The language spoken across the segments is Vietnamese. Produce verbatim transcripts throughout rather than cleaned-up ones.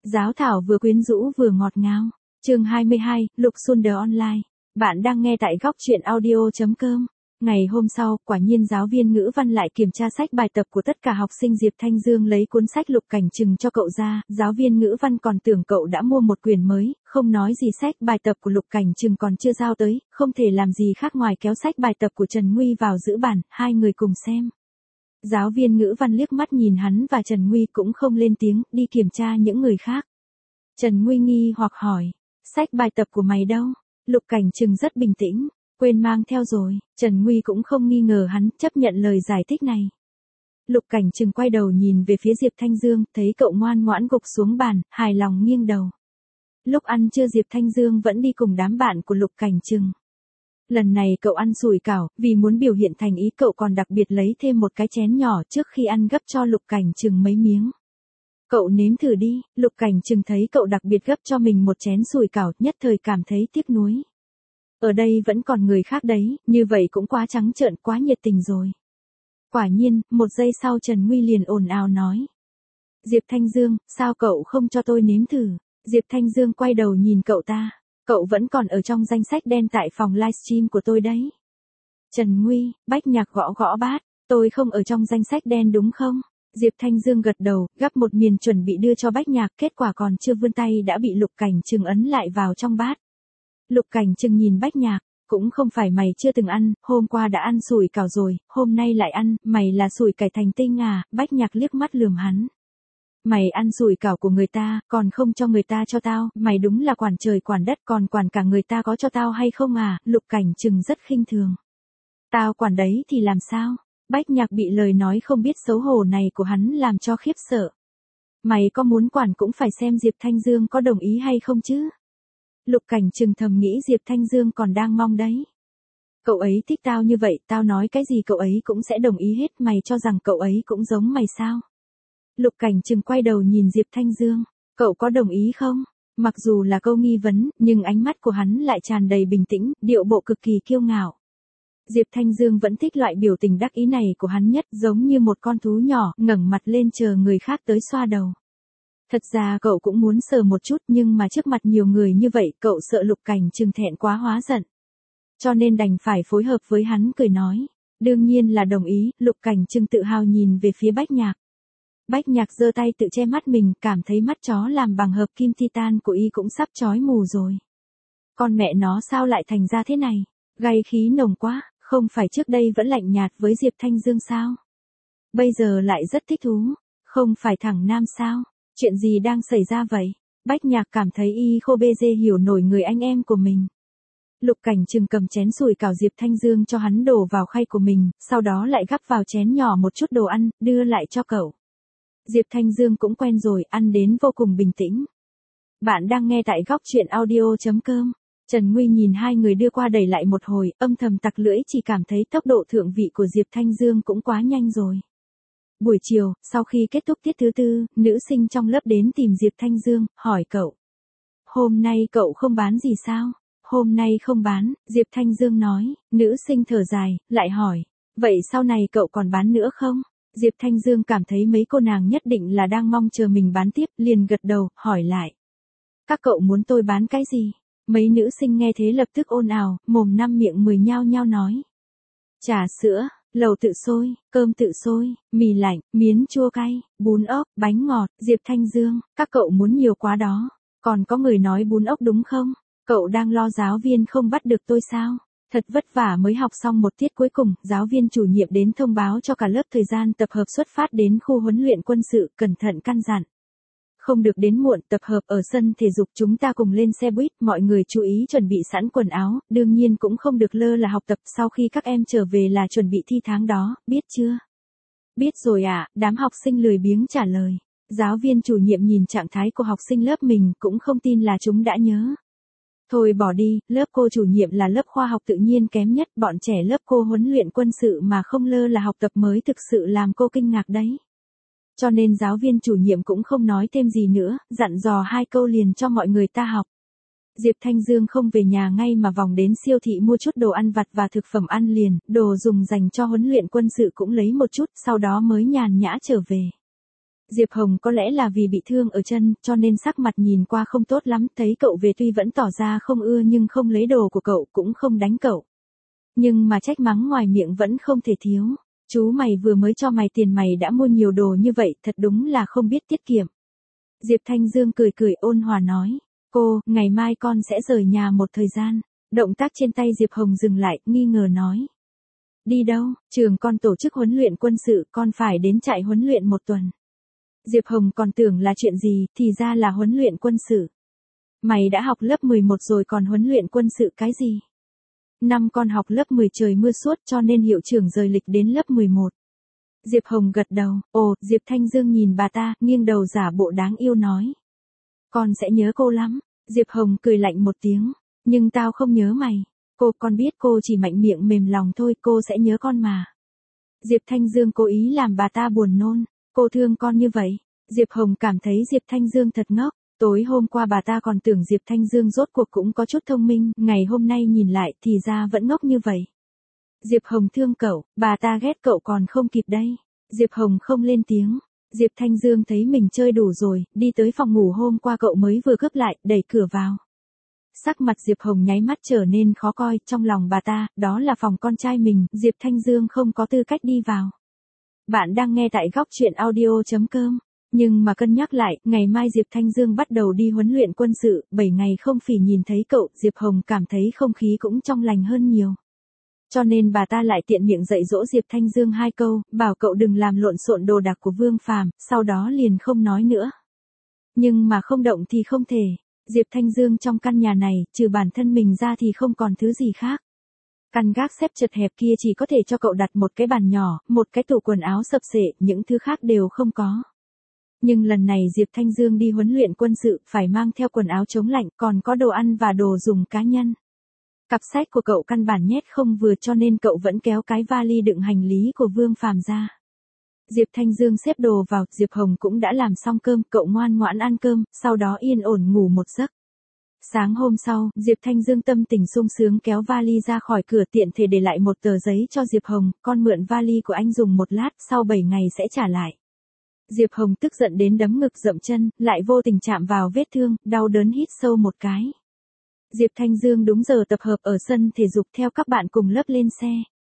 Giáo thảo vừa quyến rũ vừa ngọt ngào. Chương hai mươi hai, Lục Xuân Online. Bạn đang nghe tại góc truyện audio chấm com. Ngày hôm sau, quả nhiên giáo viên ngữ văn lại kiểm tra sách bài tập của tất cả học sinh. Diệp Thanh Dương lấy cuốn sách Lục Cảnh Trừng cho cậu ra, giáo viên ngữ văn còn tưởng cậu đã mua một quyển mới, không nói gì sách bài tập của Lục Cảnh Trừng còn chưa giao tới, không thể làm gì khác ngoài kéo sách bài tập của Trần Nguy vào giữ bàn, hai người cùng xem. Giáo viên ngữ văn liếc mắt nhìn hắn và Trần Nguy cũng không lên tiếng, đi kiểm tra những người khác. Trần Nguy nghi hoặc hỏi, sách bài tập của mày đâu? Lục Cảnh Trừng rất bình tĩnh, quên mang theo rồi. Trần Nguy cũng không nghi ngờ hắn, chấp nhận lời giải thích này. Lục Cảnh Trừng quay đầu nhìn về phía Diệp Thanh Dương, thấy cậu ngoan ngoãn gục xuống bàn, hài lòng nghiêng đầu. Lúc ăn trưa Diệp Thanh Dương vẫn đi cùng đám bạn của Lục Cảnh Trừng. Lần này cậu ăn sủi cảo, vì muốn biểu hiện thành ý cậu còn đặc biệt lấy thêm một cái chén nhỏ trước khi ăn gấp cho Lục Cảnh Trừng mấy miếng. Cậu nếm thử đi. Lục Cảnh Trừng thấy cậu đặc biệt gấp cho mình một chén sủi cảo, nhất thời cảm thấy tiếc nuối. Ở đây vẫn còn người khác đấy, như vậy cũng quá trắng trợn, quá nhiệt tình rồi. Quả nhiên, một giây sau Trần Nguy liền ồn ào nói. Diệp Thanh Dương, sao cậu không cho tôi nếm thử? Diệp Thanh Dương quay đầu nhìn cậu ta. Cậu vẫn còn ở trong danh sách đen tại phòng livestream của tôi đấy. Trần Nguy, Bách Nhạc gõ gõ bát, tôi không ở trong danh sách đen đúng không? Diệp Thanh Dương gật đầu, gắp một miền chuẩn bị đưa cho Bách Nhạc, kết quả còn chưa vươn tay đã bị Lục Cảnh Trừng ấn lại vào trong bát. Lục Cảnh Trừng nhìn Bách Nhạc, cũng không phải mày chưa từng ăn, hôm qua đã ăn sủi cảo rồi, hôm nay lại ăn, mày là sủi cải thành tinh à? Bách Nhạc liếc mắt lườm hắn. Mày ăn sủi cảo của người ta, còn không cho người ta cho tao, mày đúng là quản trời quản đất, còn quản cả người ta có cho tao hay không à? Lục Cảnh Trừng rất khinh thường. Tao quản đấy thì làm sao? Bách Nhạc bị lời nói không biết xấu hổ này của hắn làm cho khiếp sợ. Mày có muốn quản cũng phải xem Diệp Thanh Dương có đồng ý hay không chứ? Lục Cảnh Trừng thầm nghĩ Diệp Thanh Dương còn đang mong đấy. Cậu ấy thích tao như vậy, tao nói cái gì cậu ấy cũng sẽ đồng ý hết, mày cho rằng cậu ấy cũng giống mày sao? Lục Cảnh Trừng quay đầu nhìn Diệp Thanh Dương, cậu có đồng ý không? Mặc dù là câu nghi vấn, nhưng ánh mắt của hắn lại tràn đầy bình tĩnh, điệu bộ cực kỳ kiêu ngạo. Diệp Thanh Dương vẫn thích loại biểu tình đắc ý này của hắn nhất, giống như một con thú nhỏ, ngẩng mặt lên chờ người khác tới xoa đầu. Thật ra cậu cũng muốn sờ một chút, nhưng mà trước mặt nhiều người như vậy, cậu sợ Lục Cảnh Trừng thẹn quá hóa giận. Cho nên đành phải phối hợp với hắn cười nói. Đương nhiên là đồng ý. Lục Cảnh Trừng tự hào nhìn về phía Bách Nhạc. Bách Nhạc giơ tay tự che mắt mình, cảm thấy mắt chó làm bằng hợp kim titan của y cũng sắp chói mù rồi. Con mẹ nó sao lại thành ra thế này? Gay khí nồng quá, không phải trước đây vẫn lạnh nhạt với Diệp Thanh Dương sao? Bây giờ lại rất thích thú, không phải thẳng nam sao? Chuyện gì đang xảy ra vậy? Bách Nhạc cảm thấy y khô bê dê hiểu nổi người anh em của mình. Lục Cảnh Trừng cầm chén sủi cảo Diệp Thanh Dương cho hắn đổ vào khay của mình, sau đó lại gắp vào chén nhỏ một chút đồ ăn, đưa lại cho cậu. Diệp Thanh Dương cũng quen rồi, ăn đến vô cùng bình tĩnh. Bạn đang nghe tại góc truyện audio chấm com. Trần Nguy nhìn hai người đưa qua đẩy lại một hồi, âm thầm tặc lưỡi, chỉ cảm thấy tốc độ thượng vị của Diệp Thanh Dương cũng quá nhanh rồi. Buổi chiều, sau khi kết thúc tiết thứ tư, nữ sinh trong lớp đến tìm Diệp Thanh Dương, hỏi cậu. Hôm nay cậu không bán gì sao? Hôm nay không bán, Diệp Thanh Dương nói. Nữ sinh thở dài, lại hỏi. Vậy sau này cậu còn bán nữa không? Diệp Thanh Dương cảm thấy mấy cô nàng nhất định là đang mong chờ mình bán tiếp, liền gật đầu, hỏi lại. Các cậu muốn tôi bán cái gì? Mấy nữ sinh nghe thế lập tức ồn ào, mồm năm miệng mười nhao nhao nói. Trà sữa, lẩu tự sôi, cơm tự sôi, mì lạnh, miến chua cay, bún ốc, bánh ngọt. Diệp Thanh Dương, các cậu muốn nhiều quá đó. Còn có người nói bún ốc đúng không? Cậu đang lo giáo viên không bắt được tôi sao? Thật vất vả mới học xong một tiết cuối cùng, giáo viên chủ nhiệm đến thông báo cho cả lớp thời gian tập hợp xuất phát đến khu huấn luyện quân sự, cẩn thận căn dặn. Không được đến muộn, tập hợp ở sân thể dục, chúng ta cùng lên xe buýt, mọi người chú ý chuẩn bị sẵn quần áo, đương nhiên cũng không được lơ là học tập, sau khi các em trở về là chuẩn bị thi tháng đó, biết chưa? Biết rồi ạ, à, đám học sinh lười biếng trả lời. Giáo viên chủ nhiệm nhìn trạng thái của học sinh lớp mình, cũng không tin là chúng đã nhớ. Thôi bỏ đi, lớp cô chủ nhiệm là lớp khoa học tự nhiên kém nhất, bọn trẻ lớp cô huấn luyện quân sự mà không lơ là học tập mới thực sự làm cô kinh ngạc đấy. Cho nên giáo viên chủ nhiệm cũng không nói thêm gì nữa, dặn dò hai câu liền cho mọi người ta học. Diệp Thanh Dương không về nhà ngay mà vòng đến siêu thị mua chút đồ ăn vặt và thực phẩm ăn liền, đồ dùng dành cho huấn luyện quân sự cũng lấy một chút, sau đó mới nhàn nhã trở về. Diệp Hồng có lẽ là vì bị thương ở chân, cho nên sắc mặt nhìn qua không tốt lắm, thấy cậu về tuy vẫn tỏ ra không ưa nhưng không lấy đồ của cậu, cũng không đánh cậu. Nhưng mà trách mắng ngoài miệng vẫn không thể thiếu. Chú mày vừa mới cho mày tiền mày đã mua nhiều đồ như vậy, thật đúng là không biết tiết kiệm. Diệp Thanh Dương cười cười ôn hòa nói, cô, ngày mai con sẽ rời nhà một thời gian. Động tác trên tay Diệp Hồng dừng lại, nghi ngờ nói. Đi đâu? Trường con tổ chức huấn luyện quân sự, con phải đến trại huấn luyện một tuần. Diệp Hồng còn tưởng là chuyện gì, thì ra là huấn luyện quân sự. Mày đã học lớp mười một rồi còn huấn luyện quân sự cái gì? Năm con học lớp mười trời mưa suốt cho nên hiệu trưởng rời lịch đến lớp mười một. Diệp Hồng gật đầu, ồ, Diệp Thanh Dương nhìn bà ta, nghiêng đầu giả bộ đáng yêu nói. Con sẽ nhớ cô lắm. Diệp Hồng cười lạnh một tiếng, nhưng tao không nhớ mày. Cô, con biết cô chỉ mạnh miệng mềm lòng thôi, cô sẽ nhớ con mà. Diệp Thanh Dương cố ý làm bà ta buồn nôn, cô thương con như vậy. Diệp Hồng cảm thấy Diệp Thanh Dương thật ngốc. Tối hôm qua bà ta còn tưởng Diệp Thanh Dương rốt cuộc cũng có chút thông minh, ngày hôm nay nhìn lại thì ra vẫn ngốc như vậy. Diệp Hồng thương cậu, bà ta ghét cậu còn không kịp đây. Diệp Hồng không lên tiếng. Diệp Thanh Dương thấy mình chơi đủ rồi, đi tới phòng ngủ hôm qua cậu mới vừa cướp lại, đẩy cửa vào. Sắc mặt Diệp Hồng nháy mắt trở nên khó coi, trong lòng bà ta, đó là phòng con trai mình, Diệp Thanh Dương không có tư cách đi vào. Bạn đang nghe tại góc truyện audio chấm com. Nhưng mà cân nhắc lại, ngày mai Diệp Thanh Dương bắt đầu đi huấn luyện quân sự, bảy ngày không phỉ nhìn thấy cậu, Diệp Hồng cảm thấy không khí cũng trong lành hơn nhiều. Cho nên bà ta lại tiện miệng dạy dỗ Diệp Thanh Dương hai câu, bảo cậu đừng làm lộn xộn đồ đạc của Vương Phàm, sau đó liền không nói nữa. Nhưng mà không động thì không thể. Diệp Thanh Dương trong căn nhà này, trừ bản thân mình ra thì không còn thứ gì khác. Căn gác xếp chật hẹp kia chỉ có thể cho cậu đặt một cái bàn nhỏ, một cái tủ quần áo sập xệ, những thứ khác đều không có. Nhưng lần này Diệp Thanh Dương đi huấn luyện quân sự, phải mang theo quần áo chống lạnh, còn có đồ ăn và đồ dùng cá nhân. Cặp sách của cậu căn bản nhét không vừa cho nên cậu vẫn kéo cái vali đựng hành lý của Vương Phàm ra. Diệp Thanh Dương xếp đồ vào, Diệp Hồng cũng đã làm xong cơm, cậu ngoan ngoãn ăn cơm, sau đó yên ổn ngủ một giấc. Sáng hôm sau, Diệp Thanh Dương tâm tình sung sướng kéo vali ra khỏi cửa tiện thể để lại một tờ giấy cho Diệp Hồng, con mượn vali của anh dùng một lát, sau bảy ngày sẽ trả lại. Diệp Hồng tức giận đến đấm ngực dậm chân, lại vô tình chạm vào vết thương, đau đớn hít sâu một cái. Diệp Thanh Dương đúng giờ tập hợp ở sân thể dục theo các bạn cùng lớp lên xe.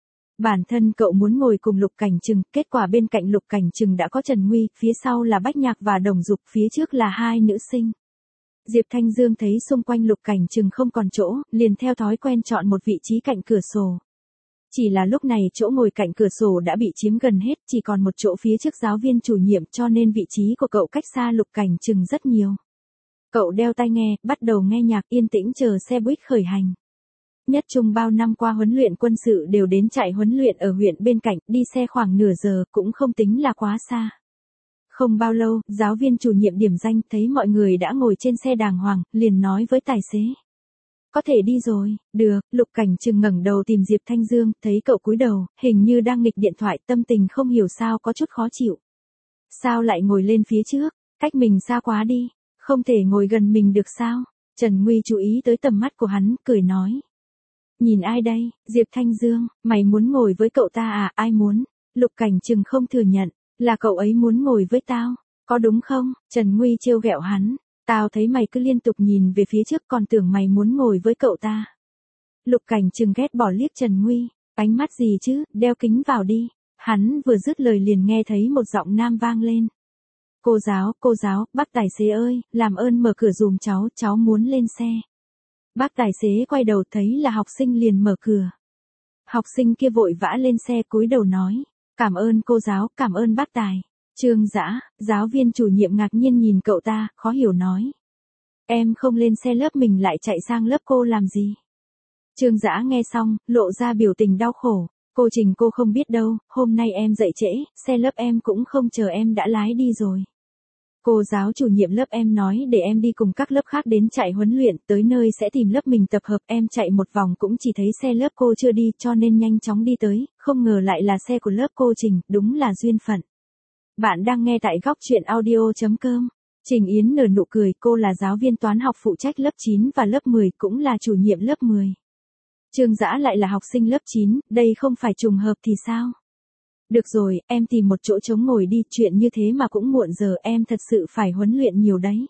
Bản thân cậu muốn ngồi cùng Lục Cảnh Trừng, kết quả bên cạnh Lục Cảnh Trừng đã có Trần Nguy, phía sau là Bách Nhạc và Đồng Dục, phía trước là hai nữ sinh. Diệp Thanh Dương thấy xung quanh Lục Cảnh Trừng không còn chỗ, liền theo thói quen chọn một vị trí cạnh cửa sổ. Chỉ là lúc này chỗ ngồi cạnh cửa sổ đã bị chiếm gần hết, chỉ còn một chỗ phía trước giáo viên chủ nhiệm cho nên vị trí của cậu cách xa Lục Cảnh Trừng rất nhiều. Cậu đeo tai nghe, bắt đầu nghe nhạc yên tĩnh chờ xe buýt khởi hành. Nhất trung bao năm qua huấn luyện quân sự đều đến trại huấn luyện ở huyện bên cạnh, đi xe khoảng nửa giờ, cũng không tính là quá xa. Không bao lâu, giáo viên chủ nhiệm điểm danh thấy mọi người đã ngồi trên xe đàng hoàng, liền nói với tài xế. Có thể đi rồi, được, Lục Cảnh Trừng ngẩng đầu tìm Diệp Thanh Dương, thấy cậu cúi đầu, hình như đang nghịch điện thoại, tâm tình không hiểu sao có chút khó chịu. Sao lại ngồi lên phía trước, cách mình xa quá đi, không thể ngồi gần mình được sao? Trần Nguy chú ý tới tầm mắt của hắn, cười nói. Nhìn ai đây, Diệp Thanh Dương, mày muốn ngồi với cậu ta à, ai muốn? Lục Cảnh Trừng không thừa nhận, là cậu ấy muốn ngồi với tao, có đúng không? Trần Nguy trêu ghẹo hắn. Tao thấy mày cứ liên tục nhìn về phía trước còn tưởng mày muốn ngồi với cậu ta. Lục Cảnh Trừng ghét bỏ liếc Trần Nguy, ánh mắt gì chứ, đeo kính vào đi. Hắn vừa dứt lời liền nghe thấy một giọng nam vang lên. Cô giáo, cô giáo, bác tài xế ơi, làm ơn mở cửa dùm cháu, cháu muốn lên xe. Bác tài xế quay đầu thấy là học sinh liền mở cửa. Học sinh kia vội vã lên xe cúi đầu nói, cảm ơn cô giáo, cảm ơn bác tài. Trương Dã, giáo viên chủ nhiệm ngạc nhiên nhìn cậu ta, khó hiểu nói. Em không lên xe lớp mình lại chạy sang lớp cô làm gì? Trương Dã nghe xong, lộ ra biểu tình đau khổ. Cô Trình cô không biết đâu, hôm nay em dậy trễ, xe lớp em cũng không chờ em đã lái đi rồi. Cô giáo chủ nhiệm lớp em nói để em đi cùng các lớp khác đến chạy huấn luyện, tới nơi sẽ tìm lớp mình tập hợp, em chạy một vòng cũng chỉ thấy xe lớp cô chưa đi cho nên nhanh chóng đi tới, không ngờ lại là xe của lớp cô Trình, đúng là duyên phận. Bạn đang nghe tại góc truyện audio chấm com. Trình Yến nở nụ cười, cô là giáo viên toán học phụ trách lớp chín và lớp mười, cũng là chủ nhiệm lớp mười. Trương Dã lại là học sinh lớp chín, đây không phải trùng hợp thì sao? Được rồi, em tìm một chỗ trống ngồi đi, chuyện như thế mà cũng muộn giờ, em thật sự phải huấn luyện nhiều đấy.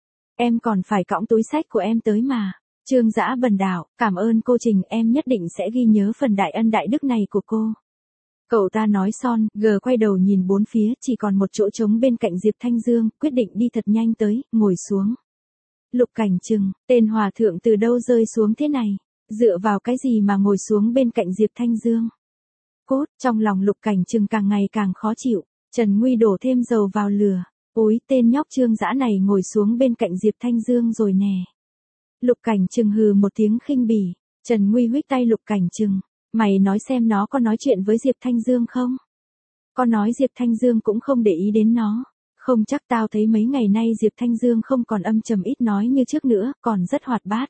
Em còn phải cõng túi xách của em tới mà. Trương Dã bần đạo, cảm ơn cô Trình, em nhất định sẽ ghi nhớ phần đại ân đại đức này của cô. Cậu ta nói son, gờ quay đầu nhìn bốn phía, chỉ còn một chỗ trống bên cạnh Diệp Thanh Dương, quyết định đi thật nhanh tới, ngồi xuống. Lục Cảnh Trừng, tên hòa thượng từ đâu rơi xuống thế này? Dựa vào cái gì mà ngồi xuống bên cạnh Diệp Thanh Dương? Cốt, trong lòng Lục Cảnh Trừng càng ngày càng khó chịu, Trần Nguy đổ thêm dầu vào lửa. Ôi, tên nhóc Trương Dã này ngồi xuống bên cạnh Diệp Thanh Dương rồi nè. Lục Cảnh Trừng hừ một tiếng khinh bỉ, Trần Nguy huých tay Lục Cảnh Trừng, mày nói xem nó có nói chuyện với Diệp Thanh Dương không? Có nói Diệp Thanh Dương cũng không để ý đến nó. Không chắc, tao thấy mấy ngày nay Diệp Thanh Dương không còn âm trầm ít nói như trước nữa, còn rất hoạt bát.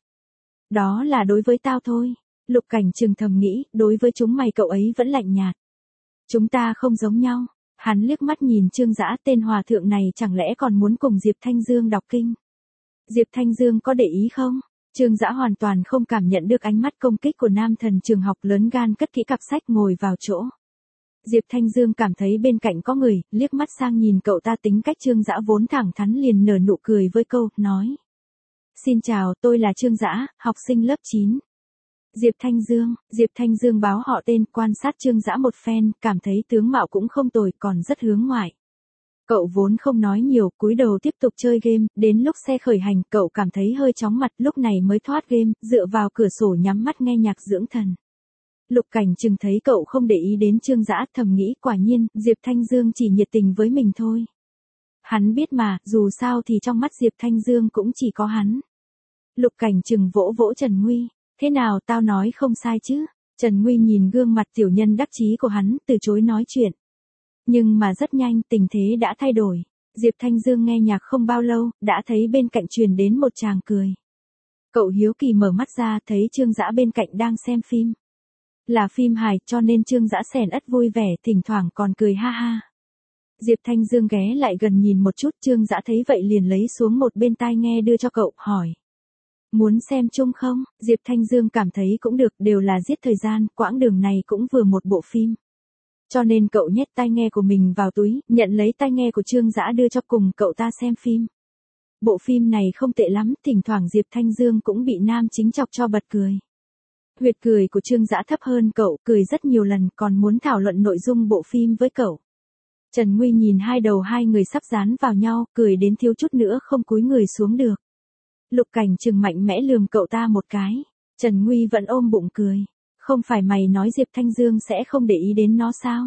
Đó là đối với tao thôi. Lục Cảnh Trừng thầm nghĩ, đối với chúng mày cậu ấy vẫn lạnh nhạt. Chúng ta không giống nhau. Hắn liếc mắt nhìn Trương Dã, tên hòa thượng này chẳng lẽ còn muốn cùng Diệp Thanh Dương đọc kinh? Diệp Thanh Dương có để ý không? Trương Dã hoàn toàn không cảm nhận được ánh mắt công kích của nam thần trường học, lớn gan cất kỹ cặp sách ngồi vào chỗ. Diệp Thanh Dương cảm thấy bên cạnh có người, liếc mắt sang nhìn cậu ta, tính cách Trương Dã vốn thẳng thắn liền nở nụ cười với câu, nói. Xin chào, tôi là Trương Dã, học sinh lớp chín. Diệp Thanh Dương, Diệp Thanh Dương báo họ tên, quan sát Trương Dã một phen, cảm thấy tướng mạo cũng không tồi, còn rất hướng ngoại. Cậu vốn không nói nhiều, cúi đầu tiếp tục chơi game, đến lúc xe khởi hành, cậu cảm thấy hơi chóng mặt, lúc này mới thoát game, dựa vào cửa sổ nhắm mắt nghe nhạc dưỡng thần. Lục Cảnh Trừng thấy cậu không để ý đến Trương Dã, thầm nghĩ, quả nhiên, Diệp Thanh Dương chỉ nhiệt tình với mình thôi. Hắn biết mà, dù sao thì trong mắt Diệp Thanh Dương cũng chỉ có hắn. Lục Cảnh Trừng vỗ vỗ Trần Nguy, thế nào, tao nói không sai chứ? Trần Nguy nhìn gương mặt tiểu nhân đắc chí của hắn, từ chối nói chuyện. Nhưng mà rất nhanh, tình thế đã thay đổi. Diệp Thanh Dương nghe nhạc không bao lâu, đã thấy bên cạnh truyền đến một tràng cười. Cậu hiếu kỳ mở mắt ra, thấy Trương Dã bên cạnh đang xem phim. Là phim hài, cho nên Trương Dã xèn ất vui vẻ, thỉnh thoảng còn cười ha ha. Diệp Thanh Dương ghé lại gần nhìn một chút, Trương Dã thấy vậy liền lấy xuống một bên tai nghe đưa cho cậu, hỏi. Muốn xem chung không? Diệp Thanh Dương cảm thấy cũng được, đều là giết thời gian, quãng đường này cũng vừa một bộ phim. Cho nên cậu nhét tai nghe của mình vào túi, nhận lấy tai nghe của Trương Dã đưa cho cùng cậu ta xem phim. Bộ phim này không tệ lắm, thỉnh thoảng Diệp Thanh Dương cũng bị nam chính chọc cho bật cười. Huyệt cười của Trương Dã thấp hơn cậu, cười rất nhiều lần, còn muốn thảo luận nội dung bộ phim với cậu. Trần Nguy nhìn hai đầu hai người sắp dán vào nhau, cười đến thiếu chút nữa không cúi người xuống được. Lục Cảnh Trừng mạnh mẽ lườm cậu ta một cái. Trần Nguy vẫn ôm bụng cười. Không phải mày nói Diệp Thanh Dương sẽ không để ý đến nó sao?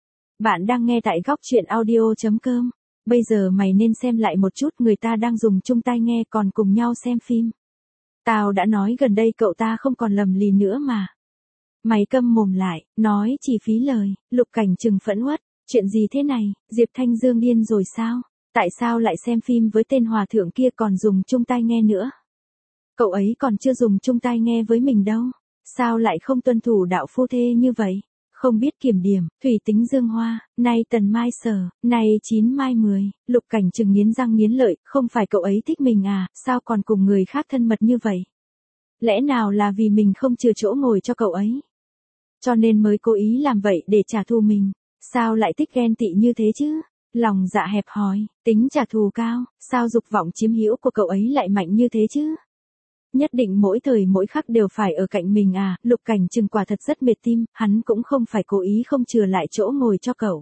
Bạn đang nghe tại góc truyện audio chấm com. Bây giờ mày nên xem lại một chút, người ta đang dùng chung tai nghe còn cùng nhau xem phim. Tao đã nói gần đây cậu ta không còn lầm lì nữa mà. Mày câm mồm lại, nói chỉ phí lời. Lục Cảnh Trừng phẫn uất. Chuyện gì thế này, Diệp Thanh Dương điên rồi sao? Tại sao lại xem phim với tên hòa thượng kia còn dùng chung tai nghe nữa? Cậu ấy còn chưa dùng chung tai nghe với mình đâu. Sao lại không tuân thủ đạo phu thê như vậy? Không biết kiểm điểm, thủy tính dương hoa, nay tần mai sở, nay chín mai mười. Lục Cảnh Trừng nghiến răng nghiến lợi, không phải cậu ấy thích mình à, sao còn cùng người khác thân mật như vậy? Lẽ nào là vì mình không chừa chỗ ngồi cho cậu ấy? Cho nên mới cố ý làm vậy để trả thù mình. Sao lại thích ghen tị như thế chứ? Lòng dạ hẹp hòi, tính trả thù cao, sao dục vọng chiếm hữu của cậu ấy lại mạnh như thế chứ? Nhất định mỗi thời mỗi khắc đều phải ở cạnh mình à? Lục Cảnh Trừng quả thật rất mệt tim, hắn cũng không phải cố ý không chừa lại chỗ ngồi cho cậu.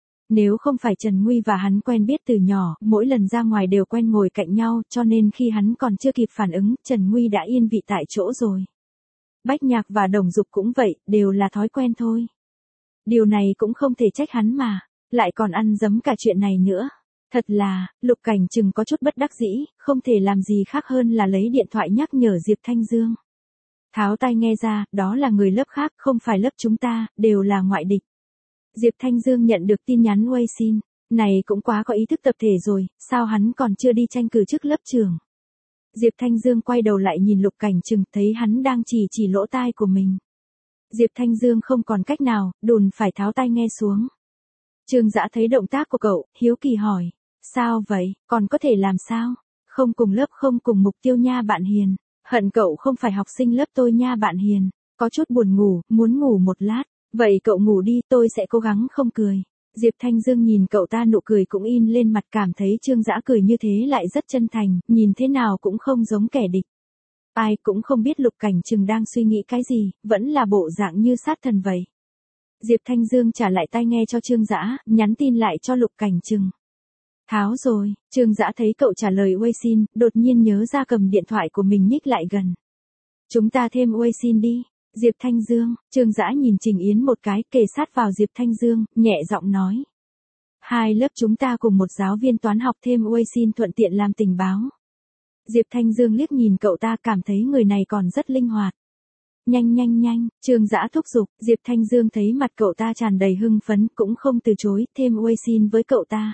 Nếu không phải Trần Nguy và hắn quen biết từ nhỏ, mỗi lần ra ngoài đều quen ngồi cạnh nhau, cho nên khi hắn còn chưa kịp phản ứng, Trần Nguy đã yên vị tại chỗ rồi. Bách Nhạc và Đồng Dục cũng vậy, đều là thói quen thôi. Điều này cũng không thể trách hắn mà, lại còn ăn dấm cả chuyện này nữa. Thật là, Lục Cảnh Trừng có chút bất đắc dĩ, không thể làm gì khác hơn là lấy điện thoại nhắc nhở Diệp Thanh Dương. Tháo tai nghe ra, đó là người lớp khác, không phải lớp chúng ta, đều là ngoại địch. Diệp Thanh Dương nhận được tin nhắn Wei xin, này cũng quá có ý thức tập thể rồi, sao hắn còn chưa đi tranh cử chức lớp trưởng. Diệp Thanh Dương quay đầu lại nhìn Lục Cảnh Trừng, thấy hắn đang chỉ chỉ lỗ tai của mình. Diệp Thanh Dương không còn cách nào, đùn phải tháo tai nghe xuống. Trương Dã thấy động tác của cậu, hiếu kỳ hỏi. Sao vậy, còn có thể làm sao? Không cùng lớp không cùng mục tiêu nha bạn hiền. Hận cậu không phải học sinh lớp tôi nha bạn hiền. Có chút buồn ngủ, muốn ngủ một lát. Vậy cậu ngủ đi, tôi sẽ cố gắng không cười. Diệp Thanh Dương nhìn cậu ta, nụ cười cũng in lên mặt, cảm thấy Trương Dã cười như thế lại rất chân thành, nhìn thế nào cũng không giống kẻ địch. Ai cũng không biết Lục Cảnh Trừng đang suy nghĩ cái gì, vẫn là bộ dạng như sát thần vậy. Diệp Thanh Dương trả lại tai nghe cho Trương Dã, nhắn tin lại cho Lục Cảnh Trừng. Tháo rồi, Trương Dã thấy cậu trả lời Weixin, đột nhiên nhớ ra cầm điện thoại của mình nhích lại gần. Chúng ta thêm Weixin đi. Diệp Thanh Dương, Trương Dã nhìn Trình Yến một cái, kề sát vào Diệp Thanh Dương, nhẹ giọng nói. Hai lớp chúng ta cùng một giáo viên toán học thêm Weixin thuận tiện làm tình báo. Diệp Thanh Dương liếc nhìn cậu ta, cảm thấy người này còn rất linh hoạt. Nhanh nhanh nhanh, Trương Dã thúc giục, Diệp Thanh Dương thấy mặt cậu ta tràn đầy hưng phấn, cũng không từ chối, thêm Weixin với cậu ta.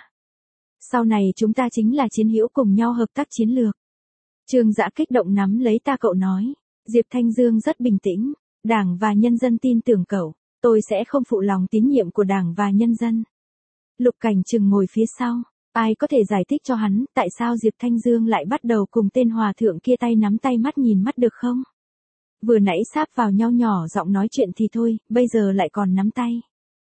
Sau này chúng ta chính là chiến hữu, cùng nhau hợp tác chiến lược. Trương Dã kích động nắm lấy ta cậu nói. Diệp Thanh Dương rất bình tĩnh. Đảng và nhân dân tin tưởng cậu, tôi sẽ không phụ lòng tín nhiệm của Đảng và nhân dân. Lục Cảnh Trừng ngồi phía sau, ai có thể giải thích cho hắn tại sao Diệp Thanh Dương lại bắt đầu cùng tên hòa thượng kia tay nắm tay mắt nhìn mắt được không? Vừa nãy sáp vào nhau nhỏ giọng nói chuyện thì thôi, bây giờ lại còn nắm tay.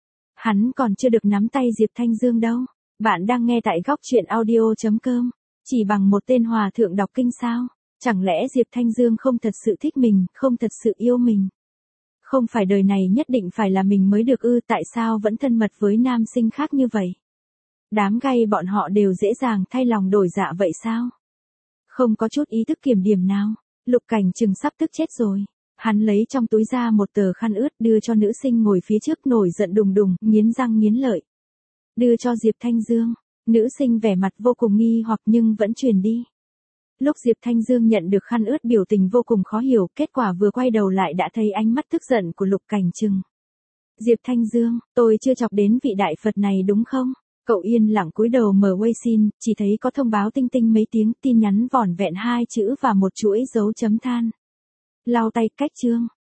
Hắn còn chưa được nắm tay Diệp Thanh Dương đâu. Bạn đang nghe tại góc truyện audio chấm com. Chỉ bằng một tên hòa thượng đọc kinh sao? Chẳng lẽ Diệp Thanh Dương không thật sự thích mình, không thật sự yêu mình? Không phải đời này nhất định phải là mình mới được ư, tại sao vẫn thân mật với nam sinh khác như vậy? Đám gay bọn họ đều dễ dàng thay lòng đổi dạ vậy sao? Không có chút ý thức kiểm điểm nào. Lục Cảnh Trừng sắp tức chết rồi. Hắn lấy trong túi ra một tờ khăn ướt đưa cho nữ sinh ngồi phía trước, nổi giận đùng đùng, nghiến răng nghiến lợi. Đưa cho Diệp Thanh Dương. Nữ sinh vẻ mặt vô cùng nghi hoặc nhưng vẫn truyền đi. Lúc Diệp Thanh Dương nhận được khăn ướt biểu tình vô cùng khó hiểu, kết quả vừa quay đầu lại đã thấy ánh mắt tức giận của Lục Cảnh Trừng. Diệp Thanh Dương, tôi chưa chọc đến vị đại Phật này đúng không? Cậu yên lặng cúi đầu mở Weixin, chỉ thấy có thông báo tinh tinh mấy tiếng, tin nhắn vỏn vẹn hai chữ và một chuỗi dấu chấm than. Lau tay cách chương.